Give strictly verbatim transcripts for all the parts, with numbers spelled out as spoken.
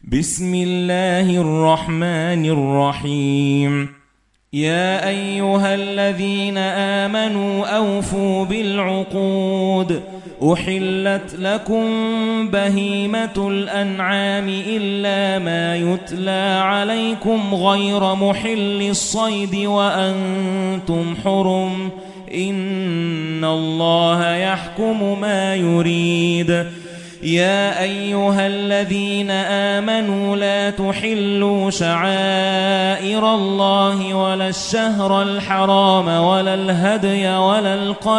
بسم الله الرحمن الرحيم. يا أيها الذين آمنوا أوفوا بالعقود أحلت لكم بهيمة الأنعام إلا ما يتلى عليكم غير محل الصيد وأنتم حرم إن الله يحكم ما يريد. يا أيها الذين آمنوا لا تحلوا شعائر الله ولا الشهر الحرام ولا الهدي ولا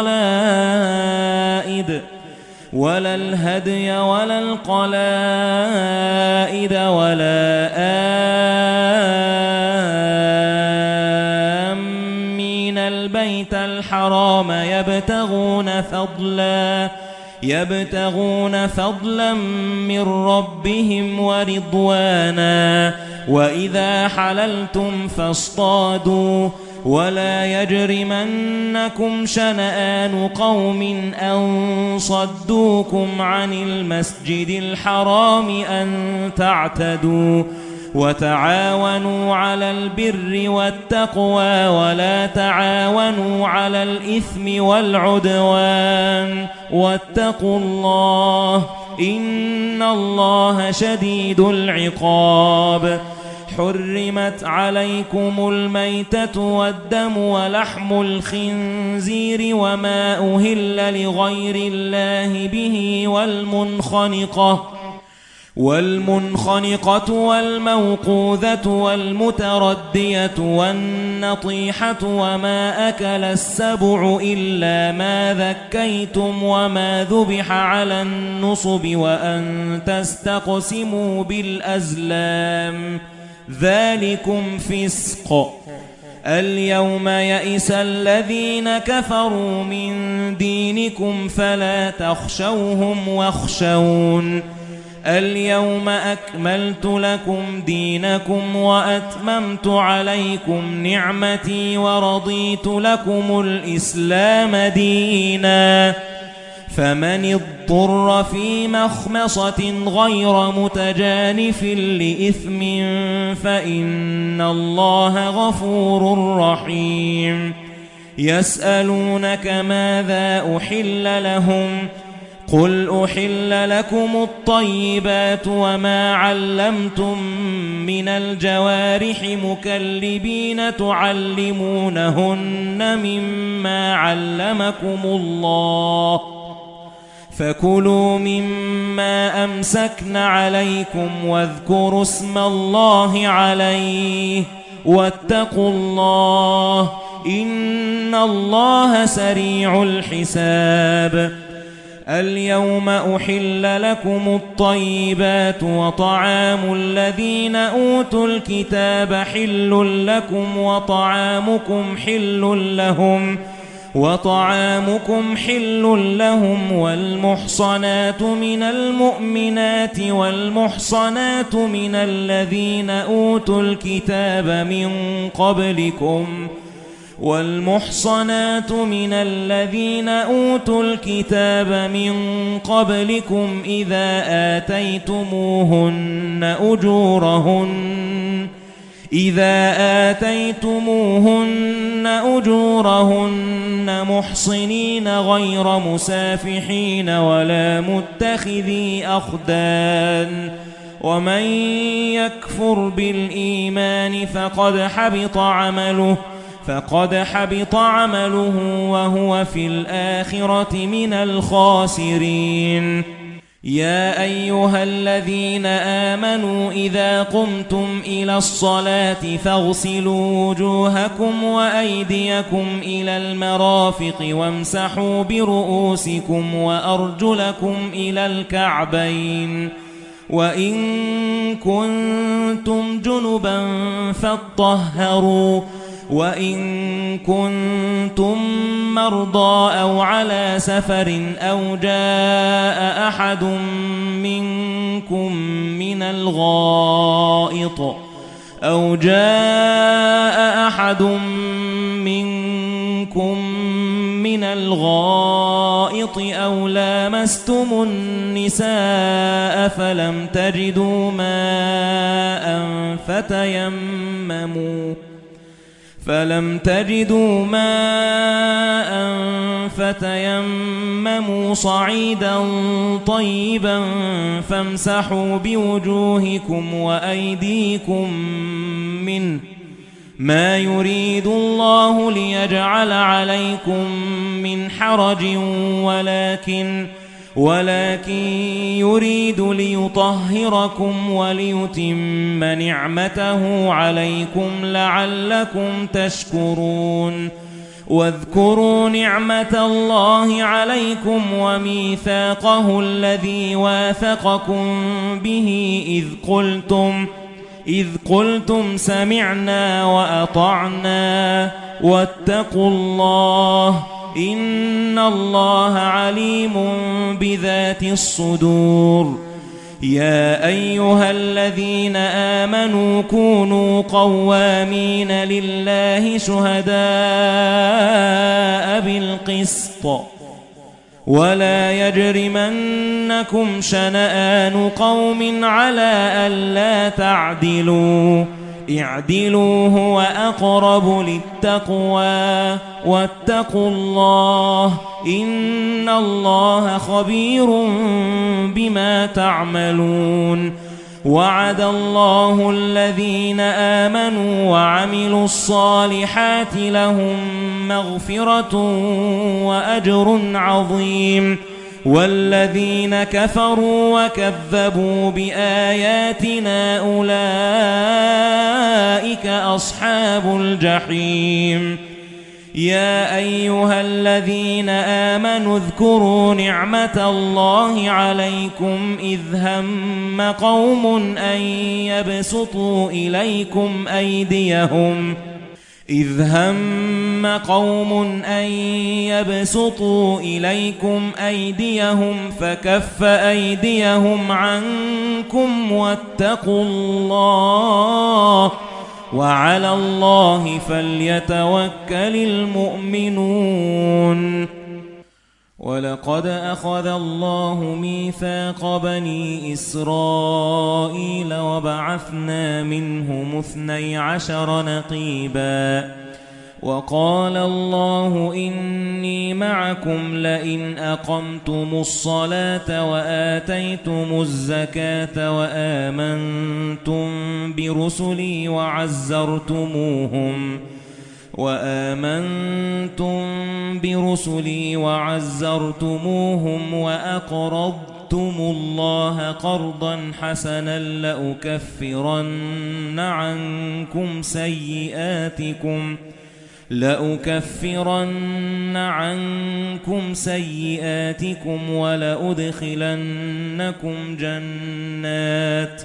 القلائد ولا الهدي ولا القلائد ولا آمين البيت الحرام يبتغون فضلا يبتغون فضلا من ربهم ورضوانا وإذا حللتم فاصطادوا ولا يجرمنكم شنآن قوم أن صدوكم عن المسجد الحرام أن تعتدوا وتعاونوا على البر والتقوى ولا تعاونوا على الإثم والعدوان واتقوا الله إن الله شديد العقاب. حرمت عليكم الميتة والدم ولحم الخنزير وما أهل لغير الله به والمنخنقة والمنخنقة والموقوذة والمتردية والنطيحة وما أكل السبع إلا ما ذكيتم وما ذبح على النصب وأن تستقسموا بالأزلام ذلكم فسق. اليوم يئس الذين كفروا من دينكم فلا تخشوهم واخشون. اليوم أكملت لكم دينكم وأتممت عليكم نعمتي ورضيت لكم الإسلام دينا. فمن اضطر في مخمصة غير متجانف لإثم فإن الله غفور رحيم. يسألونك ماذا أحل لهم قل أحل لكم الطيبات وما علمتم من الجوارح مكلبين تعلمونهن مما علمكم الله فكلوا مما أمسكن عليكم واذكروا اسم الله عليه واتقوا الله إن الله سريع الحساب. اليوم أحل لكم الطيبات وطعام الذين أوتوا الكتاب حل لكم وطعامكم حل لهم وطعامكم حل لهم والمحصنات من المؤمنات والمحصنات من الذين أوتوا الكتاب من قبلكم والمحصنات من الذين أوتوا الكتاب من قبلكم إذا آتيتموهن أجورهن إذا آتيتموهن أجورهن محصنين غير مسافحين ولا متخذي أخدان ومن يكفر بالإيمان فقد حبط عمله فقد حبط عمله وهو في الآخرة من الخاسرين. يا أيها الذين آمنوا إذا قمتم إلى الصلاة فاغسلوا وجوهكم وأيديكم إلى المرافق وامسحوا برؤوسكم وأرجلكم إلى الكعبين وإن كنتم جنبا فاطهروا وإن كنتم مرضى أو على سفر أو جاء أحد منكم من الغائط أو جاء أحد منكم من الغائط أو لامستم النساء فلم تجدوا ماء فتيمموا فلم تجدوا ماء فتيمموا صعيدا طيبا فامسحوا بوجوهكم وأيديكم منه ما يريد الله ليجعل عليكم من حرج ولكن ولكن يريد ليطهركم وليتم نعمته عليكم لعلكم تشكرون واذكروا نعمة الله عليكم وميثاقه الذي واثقكم به إذ قلتم إذ قلتم سمعنا وأطعنا واتقوا الله إن الله عليم بذات الصدور يا أيها الذين آمنوا كونوا قوامين لله شهداء بالقسط ولا يجرمنكم شنآن قوم على ألا تعدلوا اعدلوا هو أقرب للتقوى واتقوا الله إن الله خبير بما تعملون وعد الله الذين آمنوا وعملوا الصالحات لهم مغفرة وأجر عظيم والذين كفروا وكذبوا بآياتنا أولئك أصحاب الجحيم يا أيها الذين آمنوا اذكروا نعمة الله عليكم إذ هم قوم أن يبسطوا إليكم أيديهم إذ هم قوم أن يبسطوا إليكم أيديهم فكف أيديهم عنكم واتقوا الله وعلى الله فليتوكل المؤمنون ولقد أخذ الله ميثاق بني إسرائيل وبعثنا منهم اثني عشر نقيبا وقال الله إني معكم لئن أقمتم الصلاة وآتيتم الزكاة وآمنتم برسلي وعزرتموهم وآمنتم برسلي وعزرتموهم وأقرضتم الله قرضا حسنا لأكفرن عنكم سيئاتكم لأكفرن عنكم سيئاتكم ولأدخلنكم جنات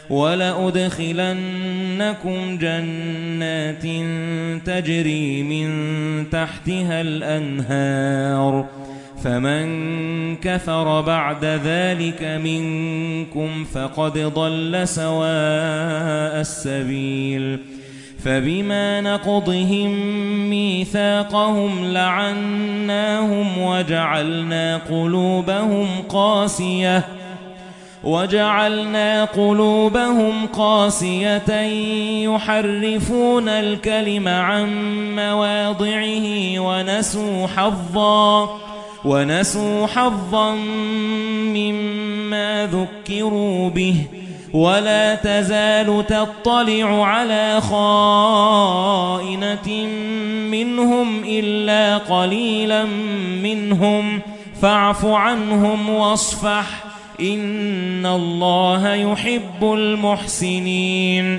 ولأدخلنكم جنات تجري من تحتها الأنهار فمن كفر بعد ذلك منكم فقد ضل سواء السبيل فبما نقضهم ميثاقهم لعناهم وجعلنا قلوبهم قاسية وجعلنا قلوبهم قاسية يحرفون الكلم عن مواضعه ونسوا حظا ونسوا حظا مما ذكروا به ولا تزال تطلع على خائنة منهم إلا قليلا منهم فاعف عنهم واصفح إن الله يحب المحسنين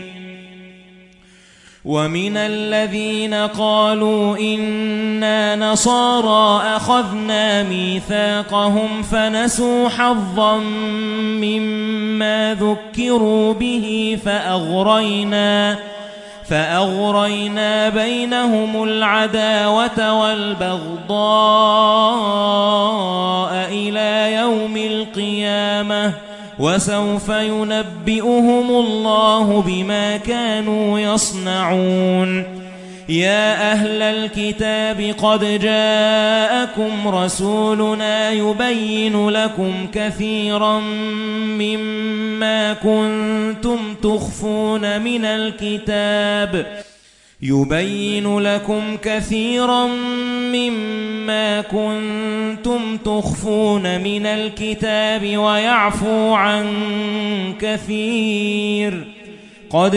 ومن الذين قالوا إنا نصارى أخذنا ميثاقهم فنسوا حظا مما ذكروا به فأغرينا فأغرينا بينهم العداوة والبغضاء إلى يوم القيامة وسوف ينبئهم الله بما كانوا يصنعون يا أهل الكتاب قد جاءكم رسولنا يبين لكم كثيرا مما كنتم تخفون من الكتاب يبين لكم كثيرا مما كنتم تخفون من الكتاب ويعفو عن كثير قد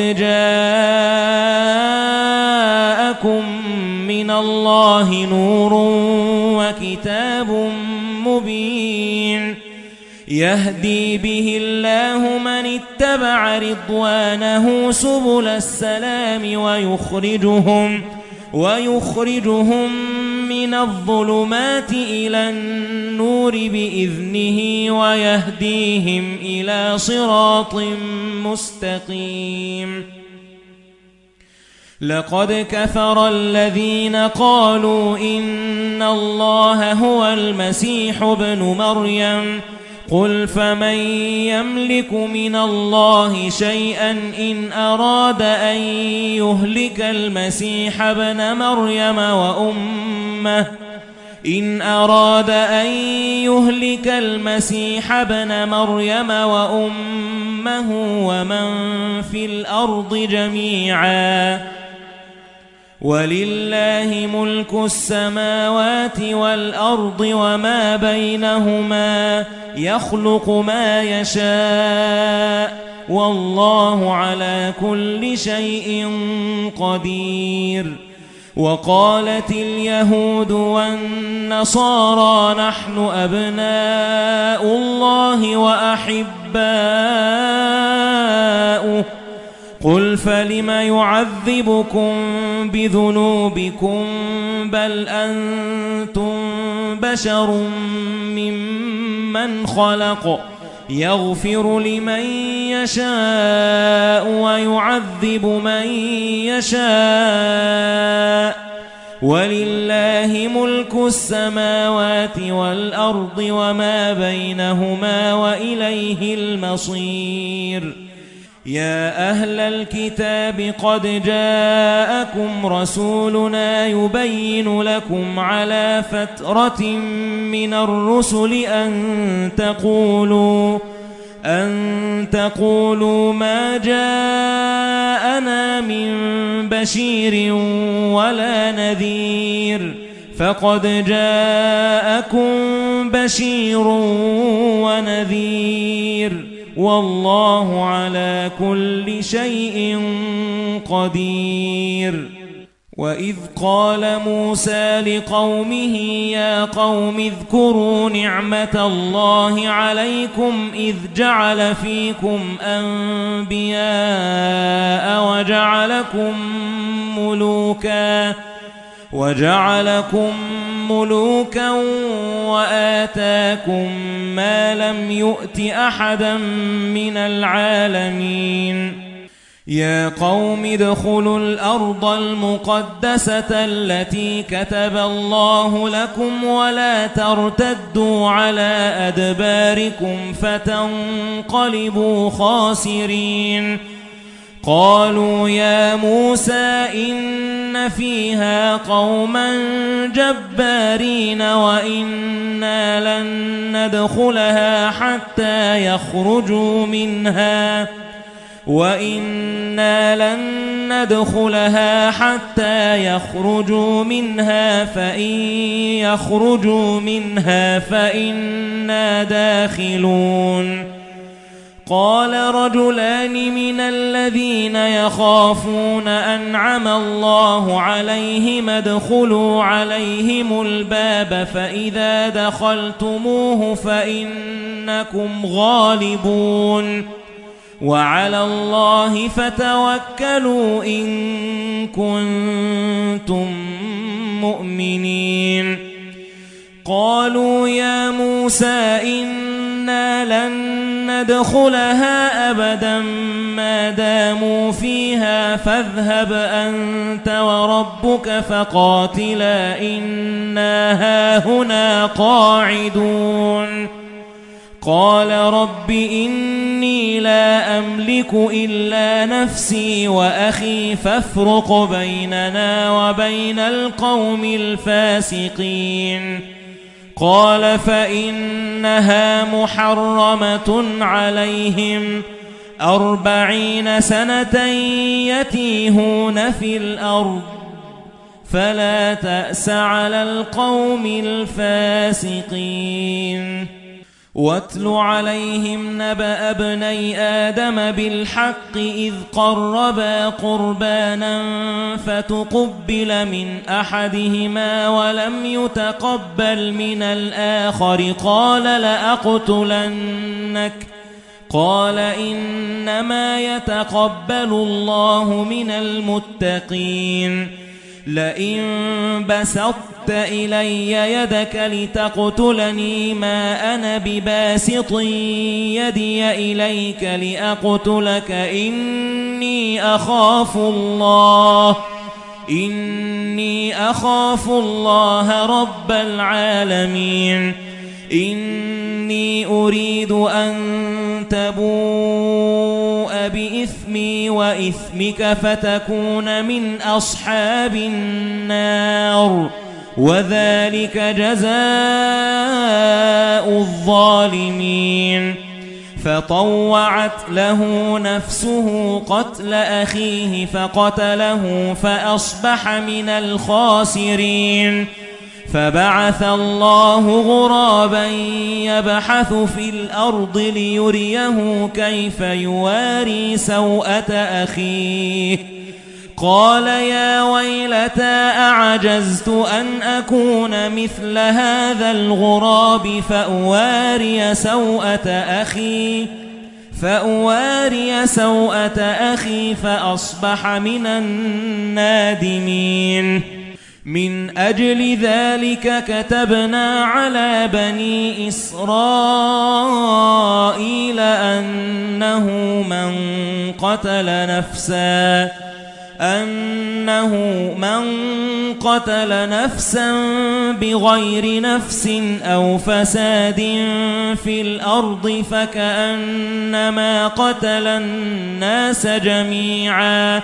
جاءكم من الله نور وكتاب مبين يهدي به الله من اتبع رضوانه سبل السلام ويخرجهم ويخرجهم من الظلمات إلى النور بإذنه ويهديهم إلى صراط مستقيم لقد كفر الذين قالوا إن الله هو المسيح ابن مريم قل فمن يملك من الله شيئا إن أراد أن يهلك المسيح ابن مريم وأمه إن أراد أن يهلك المسيح ابن مريم وأمه ومن في الأرض جميعا ولله ملك السماوات والأرض وما بينهما يخلق ما يشاء والله على كل شيء قدير وقالت اليهود والنصارى نحن أبناء الله وأحباؤه قل فلم يعذبكم بذنوبكم بل أنتم بشر ممن خلق يغفر لمن يشاء ويعذب من يشاء ولله ملك السماوات والأرض وما بينهما وإليه المصير يا أهل الكتاب قد جاءكم رسولنا يبين لكم على فترة من الرسل أن تقولوا أن تقولوا ما جاءنا من بشير ولا نذير فقد جاءكم بشير ونذير والله على كل شيء قدير وإذ قال موسى لقومه يا قوم اذكروا نعمة الله عليكم إذ جعل فيكم أنبياء وجعلكم ملوكا وجعلكم ملوكا وآتاكم ما لم يؤت أحدا من العالمين يا قوم ادخلوا الأرض المقدسة التي كتب الله لكم ولا ترتدوا على أدباركم فتنقلبوا خاسرين قالوا يا موسى إن فيها قوما جبارين وإنا لن ندخلها حتى يخرجوا منها وإنا لن ندخلها حتى يخرجوا منها فإن يخرجوا منها فإنا داخلون قال رجلان من الذين يخافون أنعم الله عليهم ادخلوا عليهم الباب فإذا دخلتموه فإنكم غالبون وعلى الله فتوكلوا إن كنتم مؤمنين قالوا يا موسى إنا لن ندخلها أبدا ما داموا فيها فاذهب أنت وربك فقاتلا إنا هاهنا قاعدون قال رب إني لا أملك إلا نفسي وأخي فافرق بيننا وبين القوم الفاسقين قال فإنها محرمة عليهم أربعين سنة يتيهون في الأرض فلا تأس على القوم الفاسقين واتل عليهم نبأ ابني آدم بالحق إذ قربا قربانا فتقبل من أحدهما ولم يتقبل من الآخر قال لأقتلنك قال إنما يتقبل الله من المتقين لئن بسطت إلي يدك لتقتلني ما أنا بباسط يدي إليك لأقتلك إني أخاف الله إني أخاف الله رب العالمين إني أريد أن تبوء بإثمي وإثمك فتكون من أصحاب النار وذلك جزاء الظالمين فطوعت له نفسه قتل أخيه فقتله فأصبح من الخاسرين فبعث الله غرابا يبحث في الأرض ليريه كيف يواري سوءة أخيه قال يا ويلتى أعجزت أن أكون مثل هذا الغراب فأواري سوءة أخي فأواري سوءة أخي فأصبح من النادمين من أجل ذلك كتبنا على بني إسرائيل أنه من قتل نفسا أنه من قتل نفسا بغير نفس أو فساد في الأرض فكأنما قتل الناس جميعا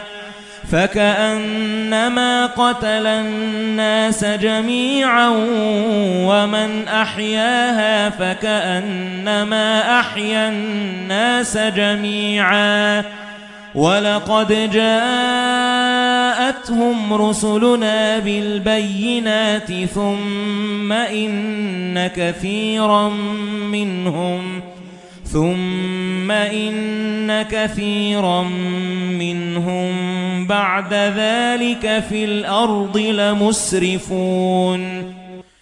فكأنما قتل الناس جميعا ومن أحياها فكأنما أحيا الناس جميعا ولقد جاءتهم رسلنا بالبينات ثم إن كثيرا منهم ثم إن كثيرا منهم بعد ذلك في الأرض لمسرفون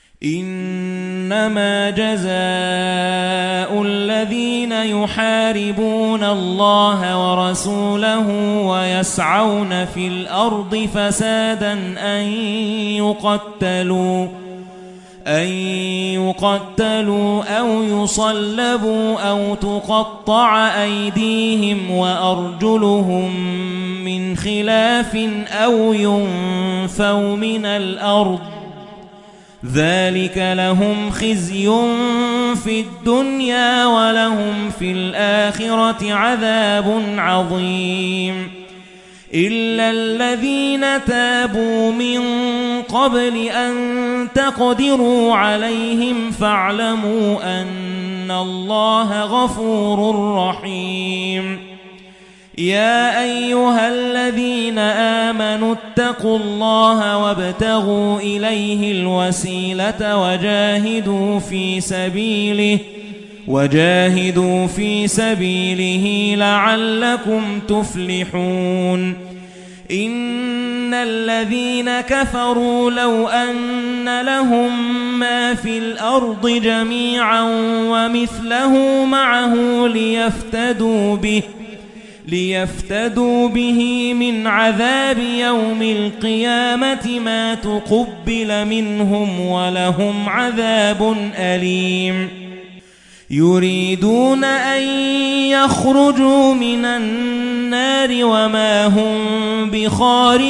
إنما جزاء الذين يحاربون الله ورسوله ويسعون في الأرض فسادا أن يقتلوا أن يقتلوا أو يصلبوا أو تقطع أيديهم وأرجلهم من خلاف أو ينفوا من الأرض ذلك لهم خزي في الدنيا ولهم في الآخرة عذاب عظيم إلا الذين تابوا من قبل أن تقدروا عليهم فاعلموا أن الله غفور رحيم يا أيها الذين آمنوا اتقوا الله وابتغوا إليه الوسيلة وجاهدوا في سبيله وجاهدوا في سبيله لعلكم تفلحون إن الذين كفروا لو أن لهم ما في الأرض جميعا ومثله معه ليفتدوا به ليفتدوا به من عذاب يوم القيامة ما تقبل منهم ولهم عذاب أليم يريدون أن يخرجوا من النار وما هم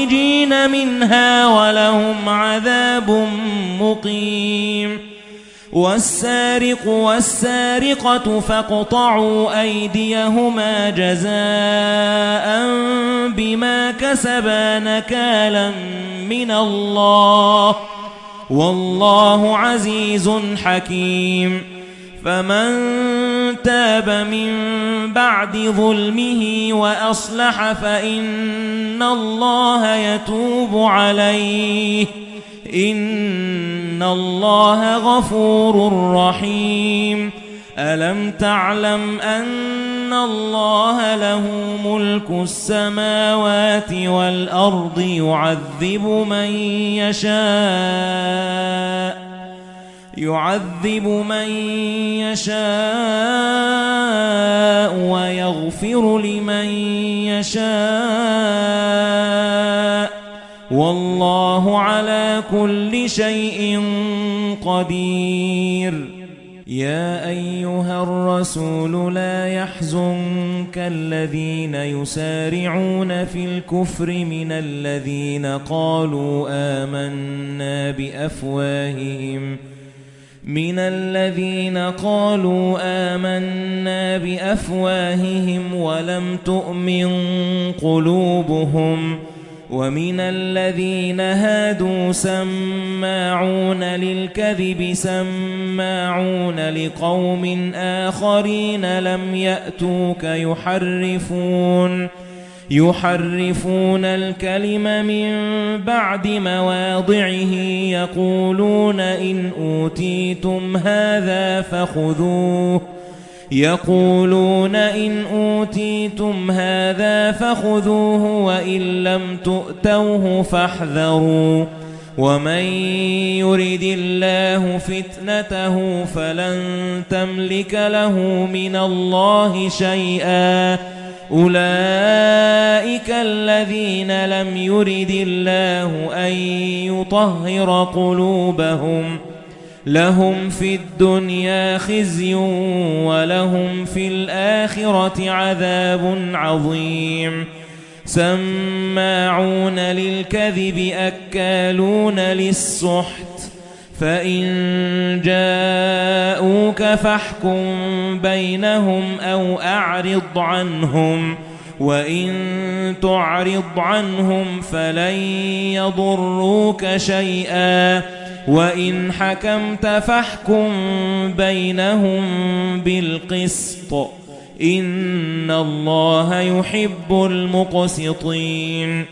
بخارجين منها ولهم عذاب مقيم والسارق والسارقة فاقطعوا أيديهما جزاء بما كسبا نكالا من الله والله عزيز حكيم فمن تاب من بعد ظلمه وأصلح فإن الله يتوب عليه إن الله غفور رحيم ألم تعلم أن الله له ملك السماوات والأرض يعذب من يشاء يعذب من يشاء ويغفر لمن يشاء والله على كل شيء قدير يا أيها الرسول لا يحزنك الذين يسارعون في الكفر من الذين قالوا آمنا بأفواههم من الذين قالوا آمنا بأفواههم ولم تؤمن قلوبهم ومن الذين هادوا سماعون للكذب سماعون لقوم آخرين لم يأتوك يحرفون يحرفون الكلم من بعد مواضعه يقولون إن أوتيتم هذا فخذوه يقولون إن أوتيتم هذا فخذوه وإن لم تؤتوه فاحذروا ومن يرد الله فتنته فلن تملك له من الله شيئا أولئك الذين لم يرد الله أن يطهر قلوبهم لهم في الدنيا خزي ولهم في الآخرة عذاب عظيم سماعون للكذب أكالون للسحت فإن جاءوك فاحكم بينهم أو أعرض عنهم وإن تعرض عنهم فلن يضروك شيئا وإن حكمت فاحكم بينهم بالقسط إن الله يحب المقسطين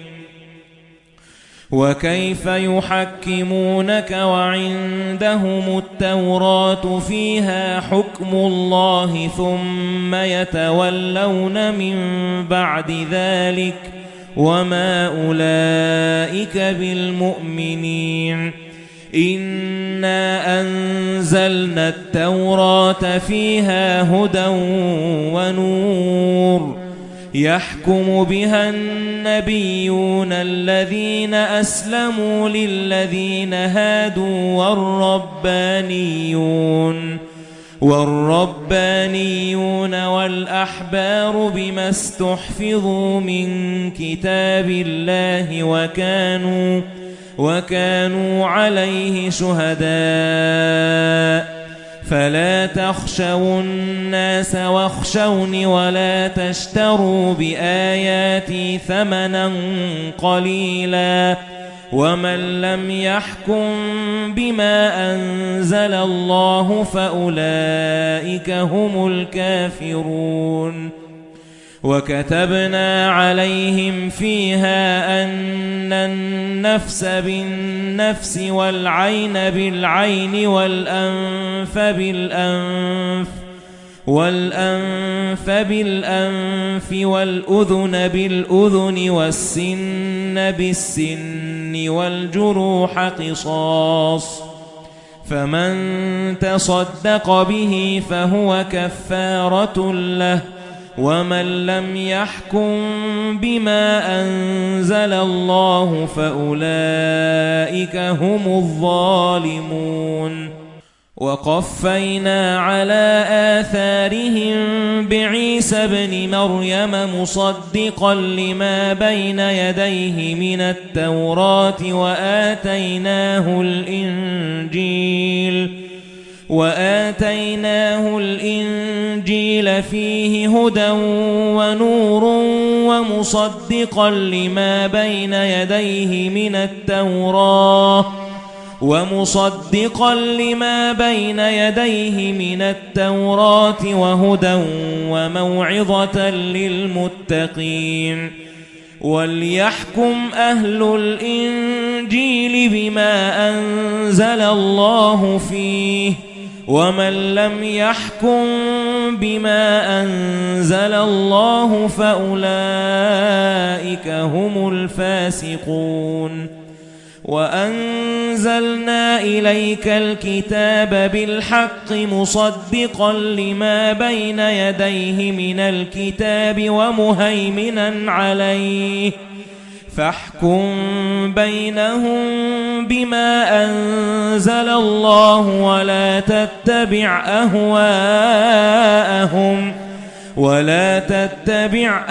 وكيف يحكمونك وعندهم التوراة فيها حكم الله ثم يتولون من بعد ذلك وما أولئك بالمؤمنين إنا أنزلنا التوراة فيها هدى ونور يحكم بها النبيون الذين أسلموا للذين هادوا والربانيون والربانيون والأحبار بما استحفظوا من كتاب الله وكانوا وكانوا عليه شهداء فلا تخشوا الناس واخشوني ولا تشتروا بآياتي ثمنا قليلا ومن لم يحكم بما أنزل الله فأولئك هم الكافرون وكتبنا عليهم فيها أن النفس بالنفس والعين بالعين والأنف بالأنف والأنف بالأنف والأذن بالأذن والسن بالسن والجروح قصاص فمن تصدق به فهو كفارة له ومن لم يحكم بما أنزل الله فأولئك هم الظالمون وقفينا على آثارهم بعيسى ابن مريم مصدقا لما بين يديه من التوراة وآتيناه الإنجيل وآتيناه الإنجيل فيه هدى ونور ومصدقا لما بين يديه من التوراة ومصدقا لما بين يديه من التوراة وهدى وموعظة للمتقين وليحكم أهل الإنجيل بما أنزل الله فيه ومن لم يحكم بما أنزل الله فأولئك هم الفاسقون وأنزلنا إليك الكتاب بالحق مصدقا لما بين يديه من الكتاب ومهيمنا عليه فاحكم بينهم بما أنزل الله ولا تتبع أهواءهم ولا تتبع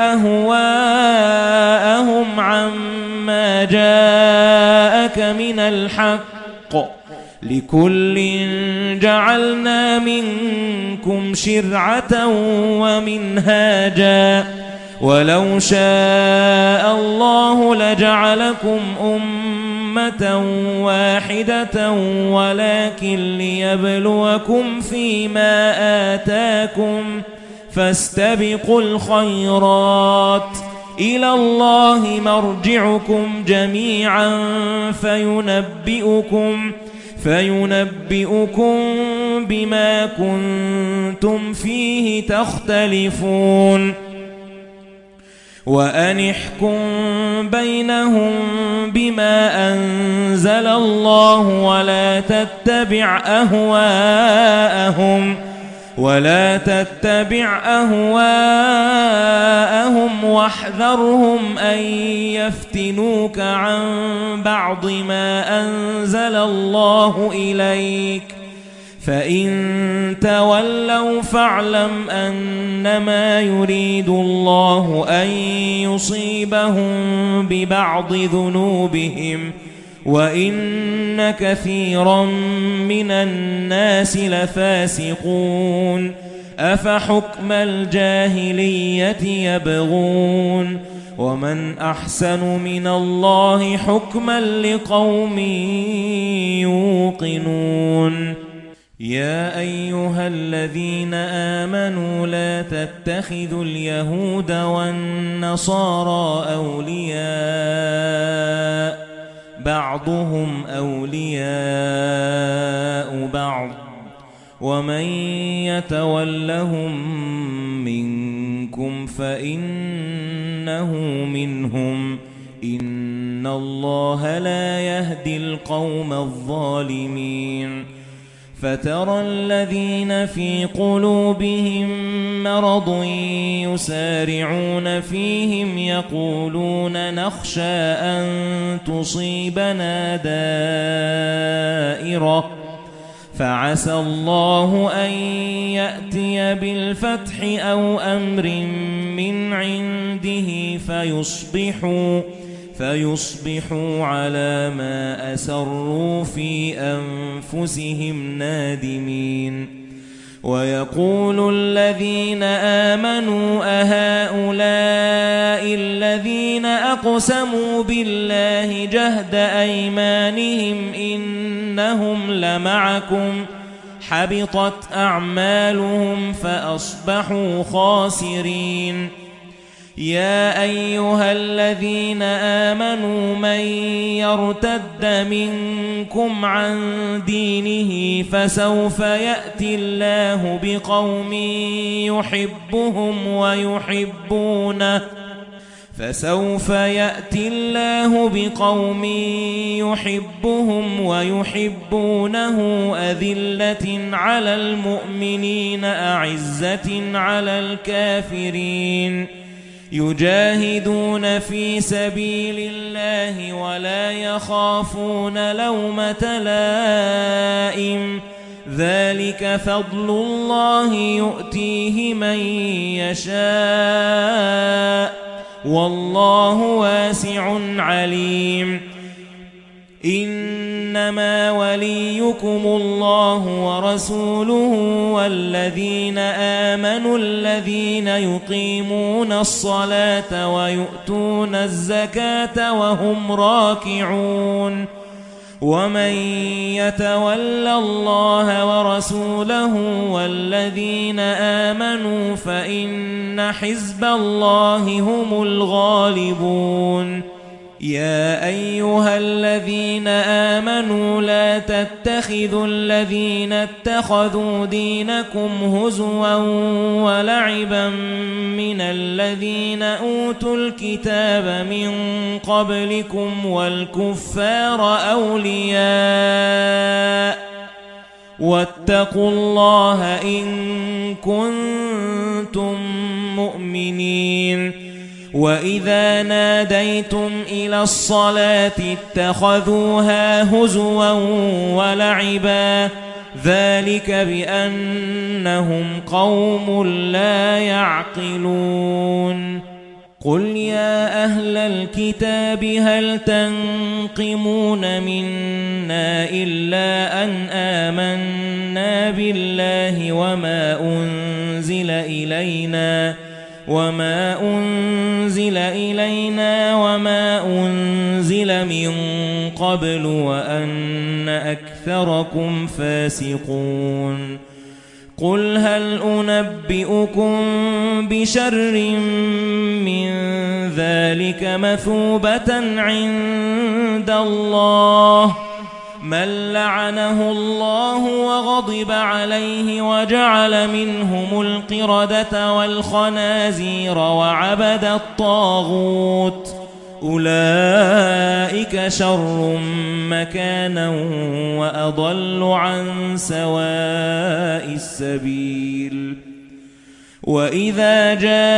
أهواءهم عما جاءك من الحق لكل جعلنا منكم شرعة ومنهاجا ولو شاء الله لجعلكم أمة واحدة ولكن ليبلوكم فيما آتاكم فاستبقوا الخيرات إلى الله مرجعكم جميعا فينبئكم فينبئكم بما كنتم فيه تختلفون وأن احكم بينهم بما أنزل الله ولا تتبع أهواءهم ولا تتبع أهواءهم واحذرهم أن يفتنوك عن بعض ما أنزل الله إليك فإن تولوا فاعلم أنما يريد الله أن يصيبهم ببعض ذنوبهم وإن كثيرا من الناس لفاسقون أفحكم الجاهلية يبغون ومن أحسن من الله حكما لقوم يوقنون يا أيها الذين آمنوا لا تتخذوا اليهود والنصارى أولياء بعضهم أولياء بعض ومن يتولهم منكم فإنه منهم إن الله لا يهدي القوم الظالمين فترى الذين في قلوبهم مرض يسارعون فيهم يقولون نخشى أن تصيبنا دائرة فعسى الله أن يأتي بالفتح أو أمر من عنده فيصبحوا فيصبحوا على ما أسروا في أنفسهم نادمين ويقول الذين آمنوا أهؤلاء الذين أقسموا بالله جهد أيمانهم إنهم لمعكم حبطت أعمالهم فأصبحوا خاسرين يا أيها الذين آمنوا من يرتد منكم عن دينه فسوف يأتي الله بقوم يحبهم ويحبونه فسوف يأتي الله بقوم يحبهم ويحبونه أذلة على المؤمنين أعزة على الكافرين يجاهدون في سبيل الله ولا يخافون لومة لائم ذلك فضل الله يؤتيه من يشاء والله واسع عليم إن إنما وليكم الله ورسوله والذين آمنوا الذين يقيمون الصلاة ويؤتون الزكاة وهم راكعون ومن يتول الله ورسوله والذين آمنوا فإن حزب الله هم الغالبون يا أيها الذين آمنوا لا تتخذوا الذين اتخذوا دينكم هزوا ولعبا من الذين أوتوا الكتاب من قبلكم والكفار أولياء واتقوا الله إن كنتم مؤمنين وَإِذَا نَادَيْتُمْ إِلَى الصَّلَاةِ اتَّخَذُوهَا هُزُوًا وَلَعِبًا ذَلِكَ بِأَنَّهُمْ قَوْمٌ لَّا يَعْقِلُونَ قُلْ يَا أَهْلَ الْكِتَابِ هَلْ تَنقِمُونَ مِنَّا إِلَّا أَنْ آمَنَّا بِاللَّهِ وَمَا أُنْزِلَ إِلَيْنَا وَمَا أُنْزِلَ إِلَيْنَا وَمَا أُنْزِلَ مِنْ قَبْلُ وَأَنَّ أَكْثَرَكُمْ فَاسِقُونَ قُلْ هَلْ أُنَبِّئُكُمْ بِشَرٍّ مِنْ ذَلِكَ مَثُوبَةً عِندَ اللَّهِ مَن لَّعَنَهُ اللَّهُ وَغَضِبَ عَلَيْهِ وَجَعَلَ مِنْهُمُ الْقِرَدَةَ وَالْخَنَازِيرَ وَعَبَدَ الطَّاغُوتَ أُولَئِكَ شَرٌّ مَّكَانًا وَأَضَلُّ عَن سَوَاءِ السَّبِيلِ وَإِذَا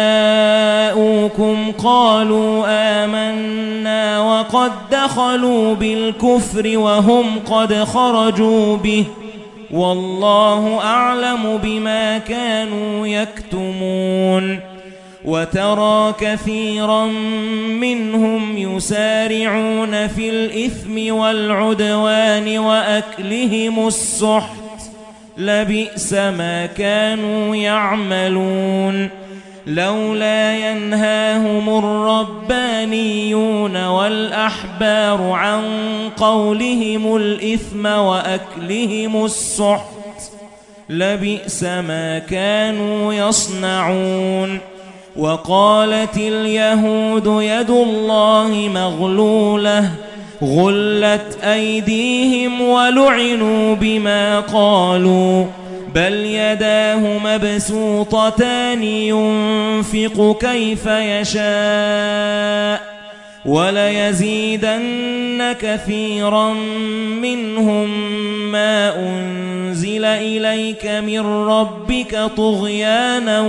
جَاءُوكُمْ قَالُوا آمَنَّا وَقَدْ دَخَلُوا بِالْكُفْرِ وَهُمْ قَدْ خَرَجُوا بِهِ وَاللَّهُ أَعْلَمُ بِمَا كَانُوا يَكْتُمُونَ وَتَرَى كَثِيرًا مِنْهُمْ يُسَارِعُونَ فِي الْإِثْمِ وَالْعُدْوَانِ وَأَكْلِهِمُ السُّحْتَ لبئس ما كانوا يعملون لولا ينهاهم الربانيون والأحبار عن قولهم الإثم وأكلهم السحت لبئس ما كانوا يصنعون وقالت اليهود يد الله مغلولة غلت أيديهم ولعنوا بما قالوا بل يداه مبسوطتان ينفق كيف يشاء وليزيدن كثيرا منهم ما أنزل إليك من ربك طغيانا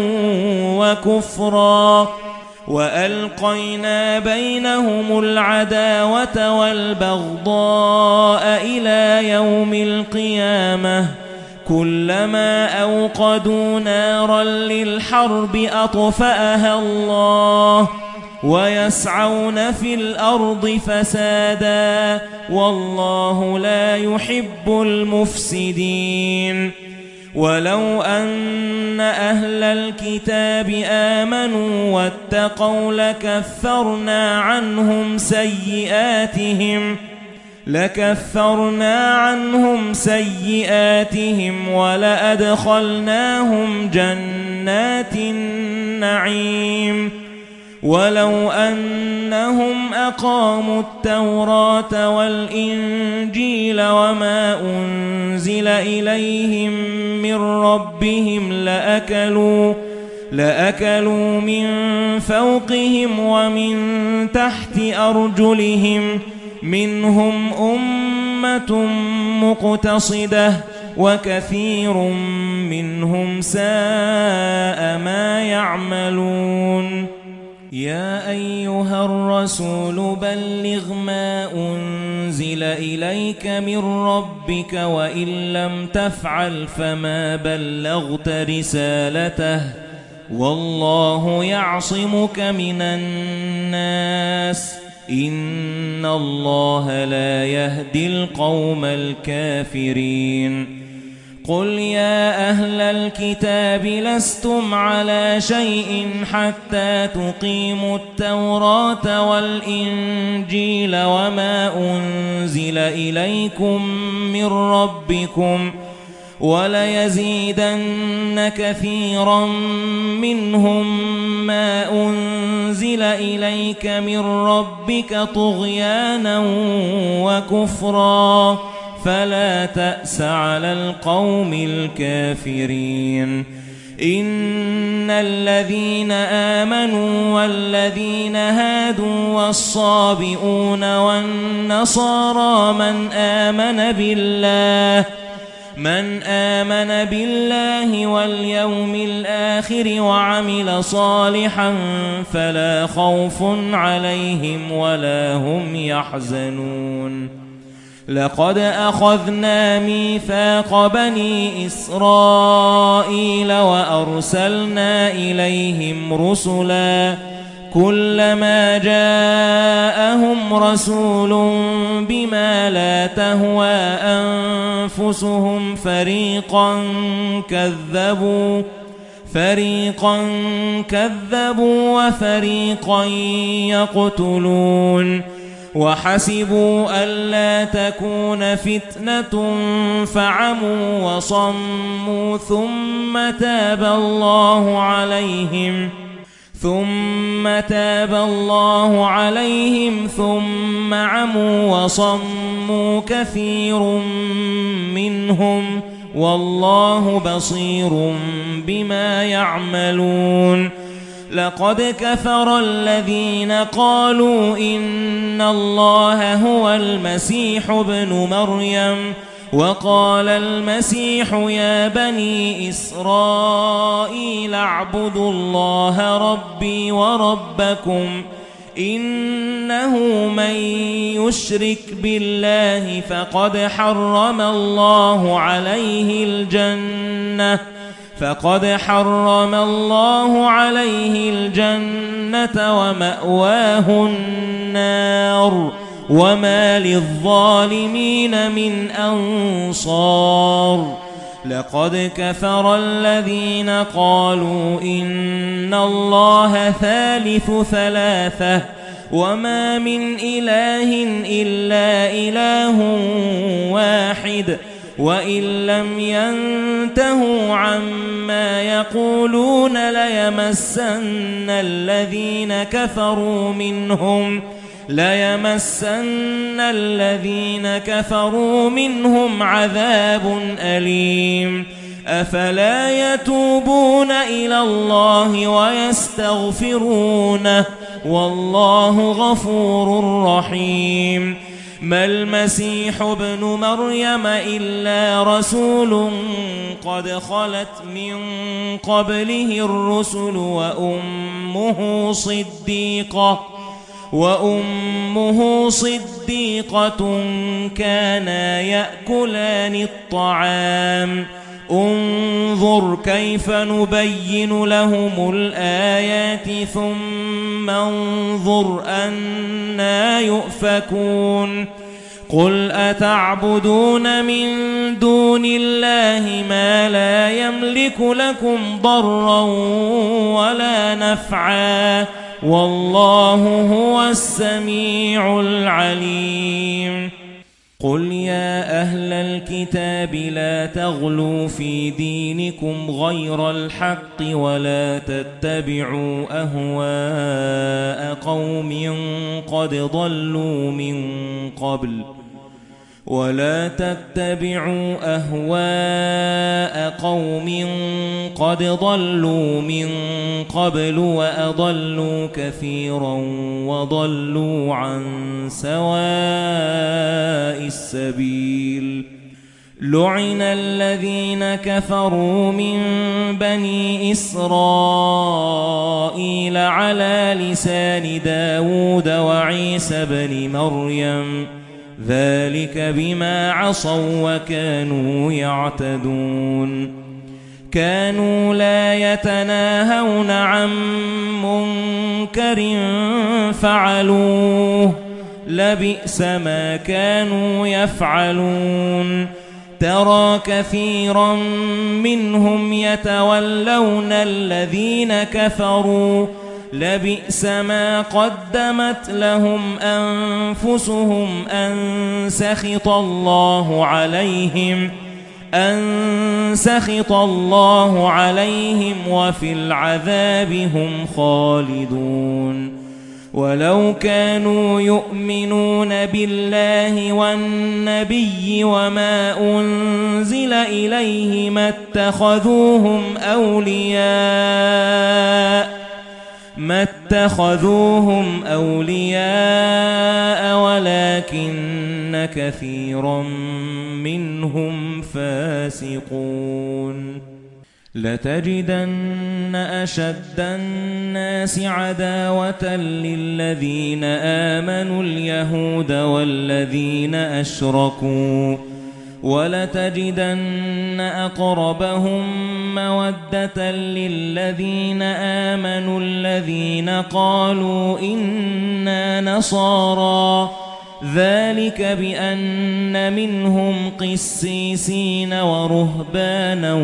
وكفرا وألقينا بينهم العداوة والبغضاء إلى يوم القيامة كلما أوقدوا نارا للحرب أطفأها الله ويسعون في الأرض فسادا والله لا يحب المفسدين ولو أن أهل الكتاب آمنوا واتقوا لكفرنا عنهم سيئاتهم لكفرنا عنهم سيئاتهم ولأدخلناهم جنات النعيم ولو أنهم أقاموا التوراة والإنجيل وما أنزل إليهم من ربهم لأكلوا لأكلوا من فوقهم ومن تحت أرجلهم منهم أمة مقتصدة وكثير منهم ساء ما يعملون يا أيها الرسول بلغ ما أنزل إليك من ربك وإن لم تفعل فما بلغت رسالته والله يعصمك من الناس إن إِنَّ اللَّهَ لَا يَهْدِي الْقَوْمَ الْكَافِرِينَ قُلْ يَا أَهْلَ الْكِتَابِ لَسْتُمْ عَلَى شَيْءٍ حَتَّى تُقِيمُوا التَّوْرَاةَ وَالْإِنْجِيلَ وَمَا أُنْزِلَ إِلَيْكُمْ مِنْ رَبِّكُمْ وَلَيَزِيدَنَّ كَثِيرًا مِنْهُمْ مَا أُنْزِلَ إِلَيْكَ مِنْ رَبِّكَ طُغْيَانًا وَكُفْرًا فَلَا تَأْسَ عَلَى الْقَوْمِ الْكَافِرِينَ إِنَّ الَّذِينَ آمَنُوا وَالَّذِينَ هَادُوا وَالصَّابِئُونَ وَالنَّصَارَى مَنْ آمَنَ بِاللَّهِ مَنْ آمَنَ بِاللَّهِ وَالْيَوْمِ الْآخِرِ وَعَمِلَ صَالِحًا فَلَا خَوْفٌ عَلَيْهِمْ وَلَا هُمْ يَحْزَنُونَ لَقَدْ أَخَذْنَا مِيثَاقَ بَنِي إِسْرَائِيلَ وَأَرْسَلْنَا إِلَيْهِمْ رُسُلًا كُلَّمَا جَاءَهُمْ رَسُولٌ بِمَا لَا تَهْوَى أَنفُسُهُمْ فَرِيقًا كَذَّبُوا فَرِيقًا كَذَّبُوا وَفَرِيقًا يَقْتُلُونَ وَحَسِبُوا أَلَّا تَكُونَ فِتْنَةٌ فَعَمُوا وَصَمُّوا ثُمَّ تَابَ اللَّهُ عَلَيْهِمْ ثُمَّ تَابَ اللَّهُ عَلَيْهِمْ ثُمَّ عَمُوا وَصَمُّوا كَثِيرٌ مِنْهُمْ وَاللَّهُ بَصِيرٌ بِمَا يَعْمَلُونَ لَقَدْ كَفَرَ الَّذِينَ قَالُوا إِنَّ اللَّهَ هُوَ الْمَسِيحُ ابْنُ مَرْيَمَ وَقَالَ الْمَسِيحُ يَا بَنِي إِسْرَائِيلَ اعْبُدُوا اللَّهَ رَبِّي وَرَبَّكُمْ إِنَّهُ مَن يُشْرِكْ بِاللَّهِ فَقَدْ حَرَّمَ اللَّهُ عَلَيْهِ الْجَنَّةَ فَقَدْ حَرَّمَ اللَّهُ عَلَيْهِ الْجَنَّةَ وَمَأْوَاهُ النَّارُ وَمَا لِلظَّالِمِينَ مِنْ أَنصَارٍ لَقَدْ كَفَرَ الَّذِينَ قَالُوا إِنَّ اللَّهَ ثَالِثُ ثَلَاثَةٍ وَمَا مِنْ إِلَٰهٍ إِلَّا إِلَٰهٌ وَاحِدٌ وَإِن لَّمْ يَنْتَهُوا عَمَّا يَقُولُونَ لَيَمَسَّنَّ الَّذِينَ كَفَرُوا مِنْهُمْ لَيَمَسَّنَّ الَّذِينَ كَفَرُوا مِنْهُمْ عَذَابٌ أَلِيمٌ أَفَلَا يَتُوبُونَ إِلَى اللَّهِ وَيَسْتَغْفِرُونَهُ وَاللَّهُ غَفُورٌ رَّحِيمٌ مَا الْمَسِيحُ ابْنُ مَرْيَمَ إِلَّا رَسُولٌ قَدْ خَلَتْ مِن قَبْلِهِ الرُّسُلُ وَأُمُّهُ صِدِّيقَةٌ وَأُمُّهُ صِدِّيقَةٌ كَانَا يَأْكُلَانِ الطَّعَامَ انظُرْ كَيْفَ نُبَيِّنُ لَهُمُ الْآيَاتِ ثُمَّ انظُرْ أَنَّى يُؤْفَكُونَ قُلْ أَتَعْبُدُونَ مِن دُونِ اللَّهِ مَا لَا يَمْلِكُ لَكُمْ ضَرًّا وَلَا نَفْعًا وَاللَّهُ هُوَ السَّمِيعُ الْعَلِيمُ قُلْ يَا أَهْلَ الْكِتَابِ لَا تَغْلُوا فِي دِينِكُمْ غَيْرَ الْحَقِّ وَلَا تَتَّبِعُوا أَهْوَاءَ قَوْمٍ قَدْ ضَلُّوا مِن قَبْلُ وَلَا تَتَّبِعُوا أَهْوَاءَ قَوْمٍ قَدْ ضَلُّوا مِن قَبْلُ وَأَضَلُّوا كَثِيرًا وَضَلُّوا عَن سَوَاءِ السَّبِيلِ لُعِنَ الَّذِينَ كَفَرُوا مِن بَنِي إِسْرَائِيلَ عَلَى لِسَانِ دَاوُودَ وَعِيسَى ابْنِ مَرْيَمَ ذَلِكَ بِمَا عَصَوْا وَكَانُوا يَعْتَدُونَ كَانُوا لَا يَتَنَاهَوْنَ عَن مُّنكَرٍ فَعَلُوهُ لبئس ما كانوا يفعلون ترى كثيرا منهم يتولون الذين كفروا لبئس ما قدمت لهم أنفسهم أن سخط الله عليهم أن سخط الله عليهم وفي العذاب هم خالدون ولو كانوا يؤمنون بالله والنبي وما أنزل إليه ما اتخذوهم أولياء ما اتخذوهم أولياء ولكن كثيرا منهم فاسقون لتجدن أشد الناس عداوة للذين آمنوا اليهود والذين أشركوا ولتجدن أقربهم مودة للذين آمنوا الذين قالوا إنا نصارى ذلك بأن منهم قسيسين ورهبانا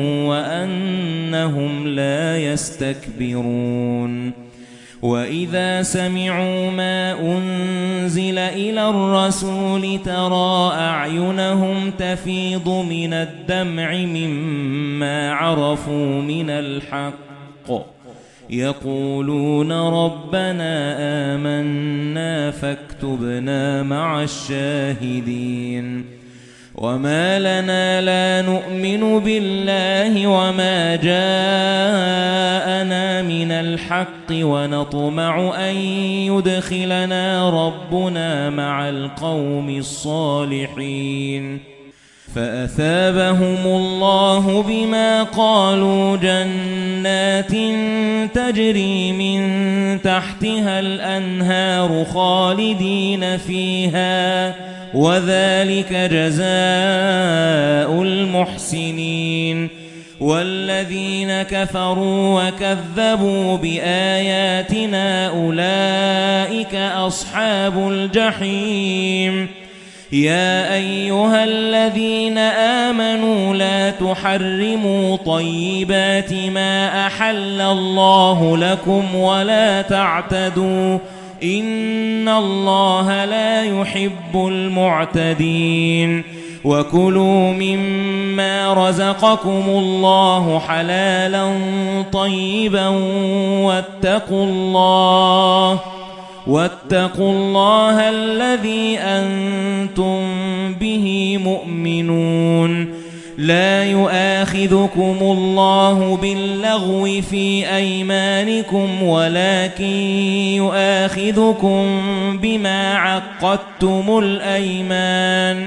وأنهم لا يستكبرون وإذا سمعوا ما أنزل إلى الرسول ترى أعينهم تفيض من الدمع مما عرفوا من الحق يقولون ربنا آمنا فاكتبنا مع الشاهدين وما لنا لا نؤمن بالله وما جاءنا من الحق ونطمع أن يدخلنا ربنا مع القوم الصالحين فأثابهم الله بما قالوا جنات تجري من تحتها الأنهار خالدين فيها وذلك جزاء المحسنين والذين كفروا وكذبوا بآياتنا أولئك أصحاب الجحيم يا أيها الذين آمنوا لا تحرموا طيبات ما أحل الله لكم ولا تعتدوا إن الله لا يحب المعتدين وكلوا مما رزقكم الله حلالا طيبا واتقوا الله واتقوا الله الذي أنتم به مؤمنون لا يؤاخذكم الله باللغو في أيمانكم ولكن يؤاخذكم بما عقدتم الأيمان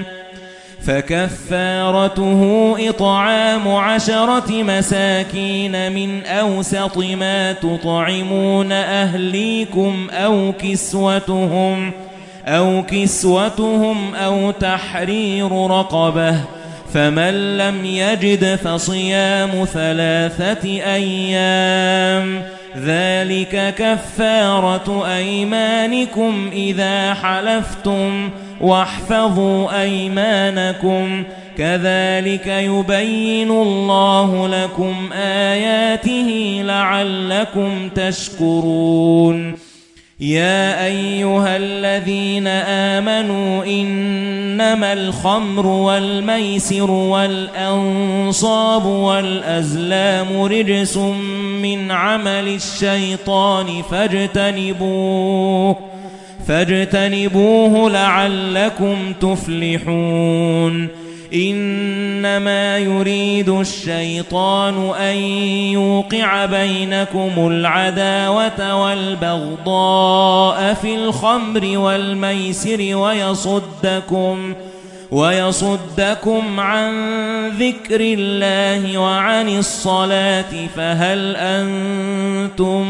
فكفارته إطعام عشرة مساكين من أوسط ما تطعمون أهليكم أو كسوتهم أو كسوتهم أو تحرير رقبة فمن لم يجد فصيام ثلاثة أيام ذلك كفارة أيمانكم إذا حلفتم واحفظوا أيمانكم كذلك يبين الله لكم آياته لعلكم تشكرون يا أيها الذين آمنوا إنما الخمر والميسر والأنصاب والأزلام رجس من عمل الشيطان فاجتنبوه فاجتنبوه لعلكم تفلحون إنما يريد الشيطان أن يوقع بينكم العداوة والبغضاء في الخمر والميسر ويصدكم ويصدكم عن ذكر الله وعن الصلاة فهل أنتم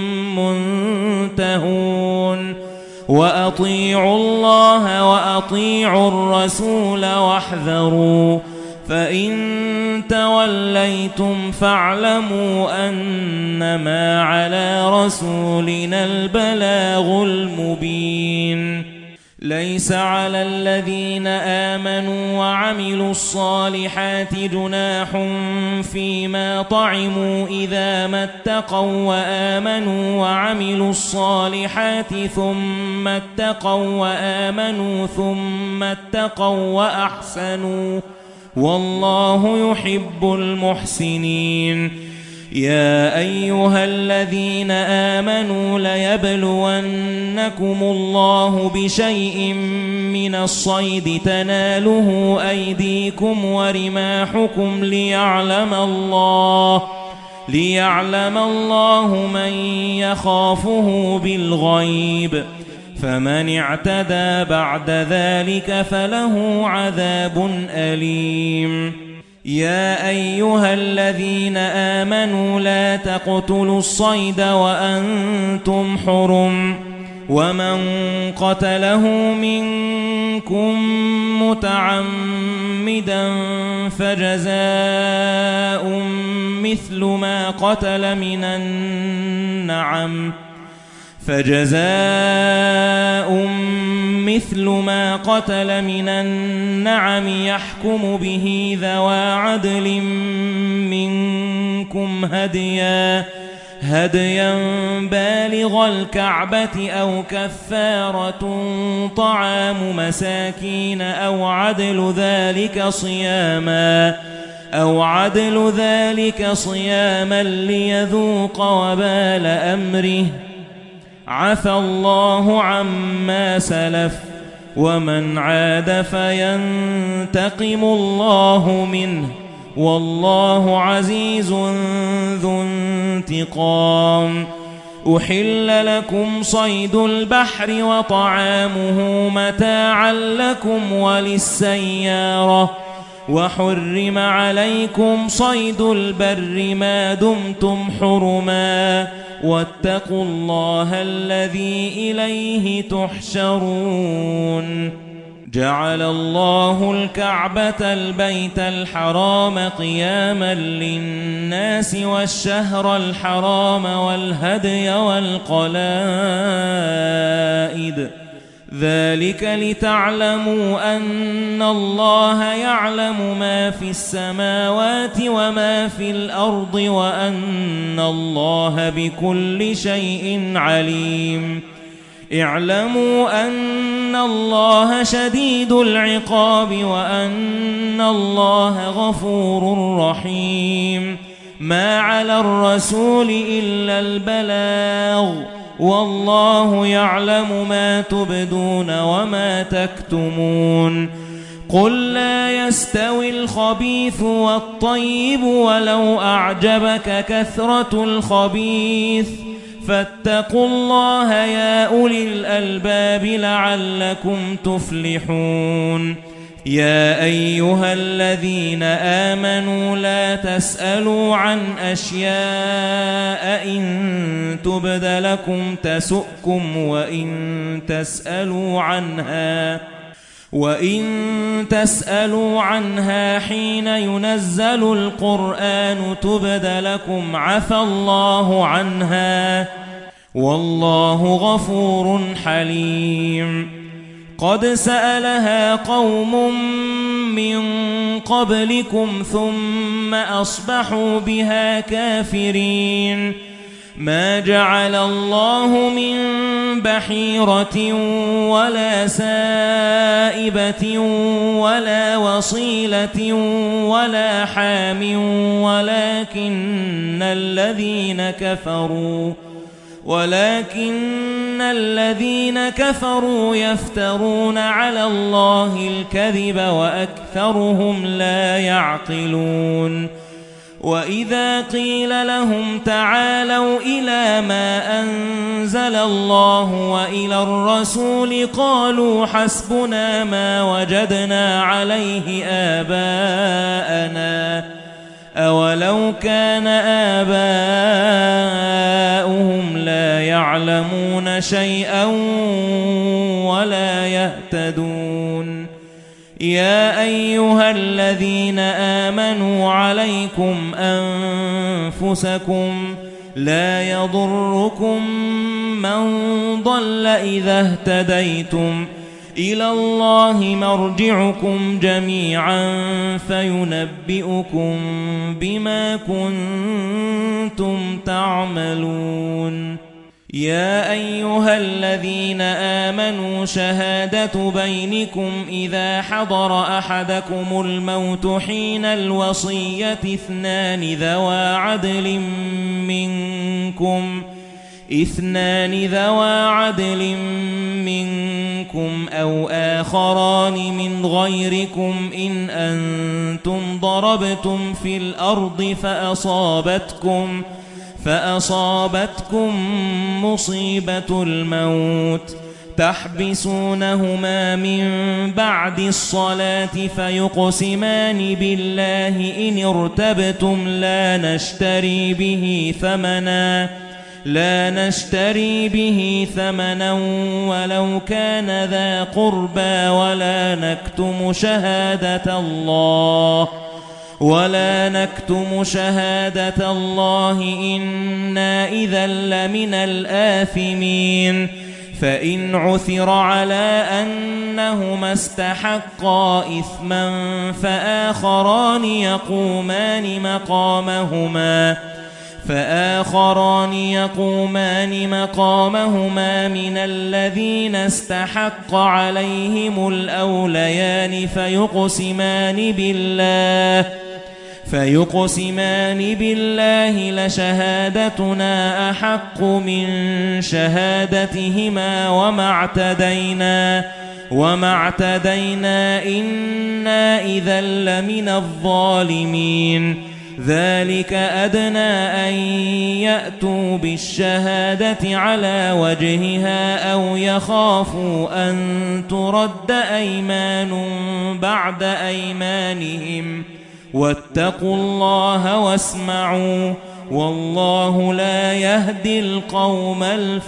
منتهون وأطيعوا الله وأطيعوا الرسول واحذروا فإن توليتم فاعلموا أنما على رسولنا البلاغ المبين ليس على الذين آمنوا وعملوا الصالحات جناح فيما طعموا إذا ما اتقوا وآمنوا وعملوا الصالحات ثم اتقوا وآمنوا ثم اتقوا وأحسنوا والله يحب المحسنين. يا أيها الذين آمنوا ليبلونكم الله بشيء من الصيد تناله أيديكم ورماحكم ليعلم الله ليعلم الله من يخافه بالغيب فمن اعتدى بعد ذلك فله عذاب أليم. يا أيها الذين آمنوا لا تقتلوا الصيد وأنتم حرم ومن قتله منكم متعمدا فجزاء مثل ما قتل من النعم فجزاء مثل ما قتل من النعم يحكم به ذوى عدل منكم هديا هديا بالغ الكعبة أو كفارة طعام مساكين أو عدل ذلك صياما أو عدل ذلك صياما ليذوق وبال أمره عفى الله عما سلف ومن عاد فينتقم الله منه والله عزيز ذو انتقام. أحل لكم صيد البحر وطعامه متاعا لكم وللسيارة وحرم عليكم صيد البر ما دمتم حرما واتقوا الله الذي إليه تحشرون. جعل الله الكعبة البيت الحرام قياما للناس والشهر الحرام والهدي والقلائد ذلك لتعلموا أن الله يعلم ما في السماوات وما في الأرض وأن الله بكل شيء عليم. اعلموا أن الله شديد العقاب وأن الله غفور رحيم. ما على الرسول إلا البلاغ والله يعلم ما تبدون وما تكتمون. قل لا يستوي الخبيث والطيب ولو أعجبك كثرة الخبيث فاتقوا الله يا أولي الألباب لعلكم تفلحون. يا أيها الذين آمنوا لا تسألوا عن أشياء إن تبد لكم تسؤكم وإن تسألوا عنها وإن تسألوا عنها حين ينزل القرآن تبد لكم عفى الله عنها والله غفور حليم. قد سألها قوم من قبلكم ثم أصبحوا بها كافرين. ما جعل الله من بحيرة ولا سائبة ولا وصيلة ولا حام ولكن الذين كفروا ولكن الذين كفروا يفترون على الله الكذب وأكثرهم لا يعقلون. وإذا قيل لهم تعالوا إلى ما أنزل الله وإلى الرسول قالوا حسبنا ما وجدنا عليه آباءنا أولو كان آباؤهم لا يعلمون شيئا ولا يهتدون. يا أيها الذين آمنوا عليكم أنفسكم لا يضركم من ضل إذا اهتديتم إلى الله مرجعكم جميعا فينبئكم بما كنتم تعملون يا أيها الذين آمنوا شهادة بينكم إذا حضر أحدكم الموت حين الوصية اثنان ذوى عدل منكم اثنان ذوى عدل منكم أو آخران من غيركم إن أنتم ضربتم في الأرض فأصابتكم فأصابتكم مصيبة الموت تحبسونهما من بعد الصلاة فيقسمان بالله إن ارتبتم لا نشتري به ثمنا لا نشتري به ثمنا ولو كان ذا قربى ولا نكتم شهادة الله ولا نكتم شهادة الله إنا إذا لمن الآثمين فإن عثر على أنهما استحقا إثما فآخران يقومان مقامهما فآخران يقومان مقامهما من الذين استحق عليهم الأوليان فيقسمان بالله فيقسمان بالله لشهادتنا أحق من شهادتهما وما اعتدينا وما اعتدينا إنا إذا لمن الظالمين ذلك أدنى أن يأتوا بالشهادة على وجهها أو يخافوا أن ترد أيمان بعد أيمانهم واتقوا الله واسمعوا والله لا يهدي القوم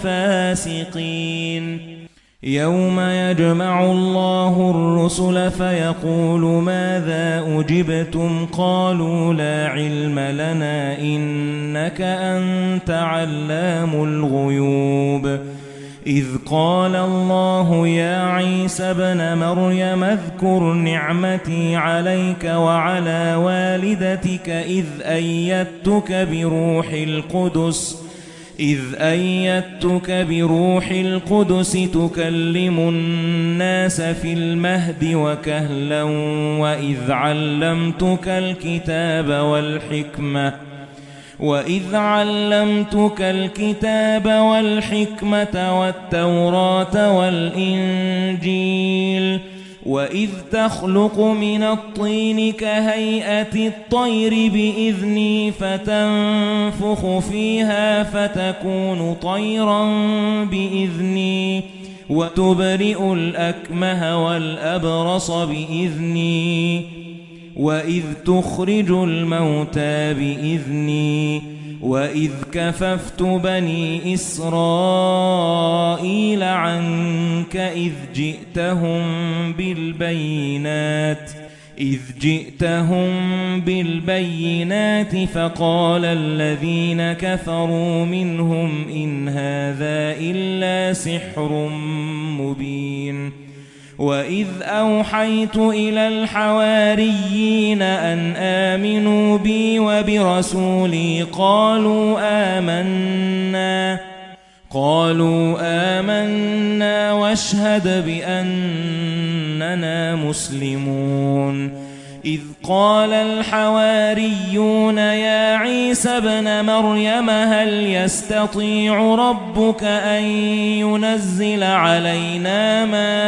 الفاسقين يوم يجمع الله الرسل فيقول ماذا أجبتم قالوا لا علم لنا إنك أنت علام الغيوب إذ قال الله يا عيسى ابن مريم اذكر نعمتي عليك وعلى والدتك إذ أيدتك بروح القدس إذ أيدتك بروح القدس تكلم الناس في المهد وكهلا وإذ علمتك الكتاب والحكمة وإذ علمتك الكتاب والحكمة والتوراة والإنجيل وإذ تخلق من الطين كهيئة الطير بإذني فتنفخ فيها فتكون طيرا بإذني وتبرئ الأكمه والأبرص بإذني وإذ تخرج الموتى بإذني وإذ كففت بني إسرائيل عنك إذ جئتهم بالبينات إذ جئتهم بالبينات فقال الذين كفروا منهم إن هذا إلا سحر مبين وإذ أوحيت إلى الحواريين أن آمنوا بي وبرسولي قالوا آمنا قالوا آمنا واشهد بأننا مسلمون إذ قال الحواريون يا عيسى ابن مريم هل يستطيع ربك أن ينزل علينا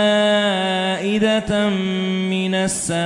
مائدة من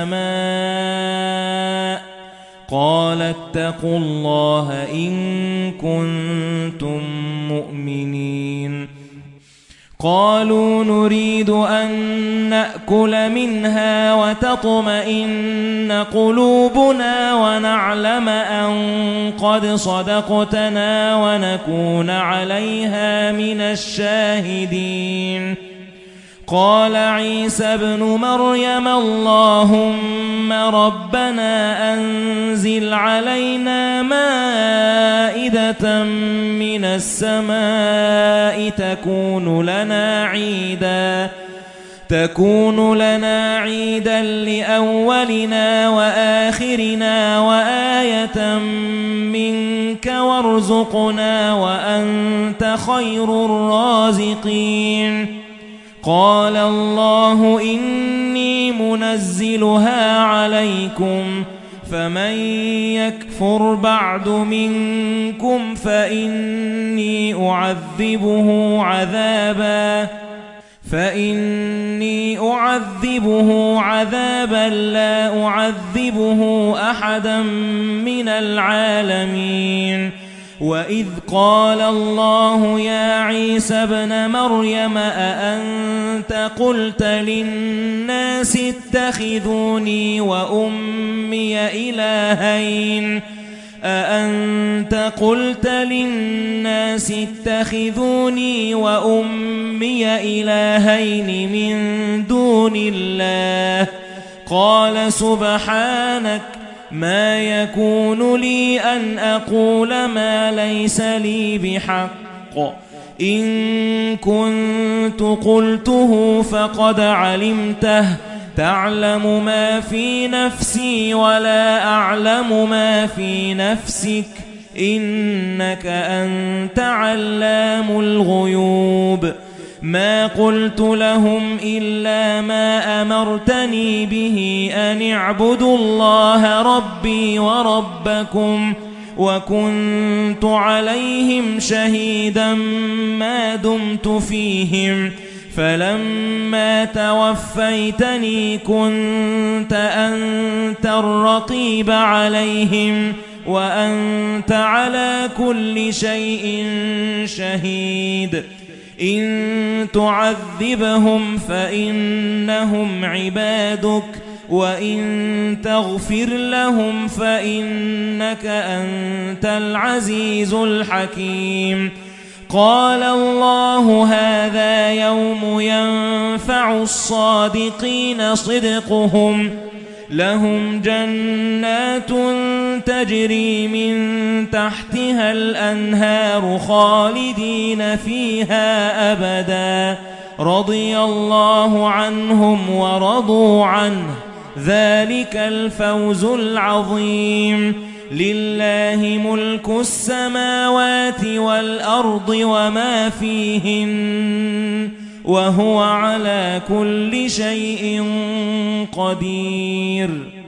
السماء قال اتقوا الله إن كنتم مؤمنين قالوا نريد أن نأكل منها وتطمئن قلوبنا ونعلم أن قد صدقتنا ونكون عليها من الشاهدين قال عيسى ابن مريم اللهم ربنا أنزل علينا مائدة من السماء تكون لنا عيدا تكون لنا عيدا لأولنا وآخرنا وآية منك وارزقنا وأنت خير الرازقين قال الله إني منزلها عليكم فمن يكفر بعد منكم فإني أعذبه عذابا فإني أعذبه عذابا لا أعذبه أحدا من العالمين وإذ قال الله يا عيسى ابن مريم أأنت قلت للناس اتخذوني وأمي إلهين أأنت قلت للناس اتخذوني وأمي إلهين من دون الله قال سبحانك ما يكون لي أن أقول ما ليس لي بحق إن كنت قلته فقد علمته تعلم ما في نفسي ولا أعلم ما في نفسك إنك أنت علام الغيوب ما قلت لهم إلا ما أمرتني به أن اعبدوا الله ربي وربكم وكنت عليهم شهيدا ما دمت فيهم فلما توفيتني كنت أنت الرقيب عليهم وأنت على كل شيء شهيد إن تعذبهم فإنهم عبادك وإن تغفر لهم فإنك أنت العزيز الحكيم قال الله هذا يوم ينفع الصادقين صدقهم لهم جنات تجري من تحتها الأنهار خالدين فيها أبدا رضي الله عنهم ورضوا عنه ذلك الفوز العظيم لله ملك السماوات والأرض وما فيهن وهو على كل شيء قدير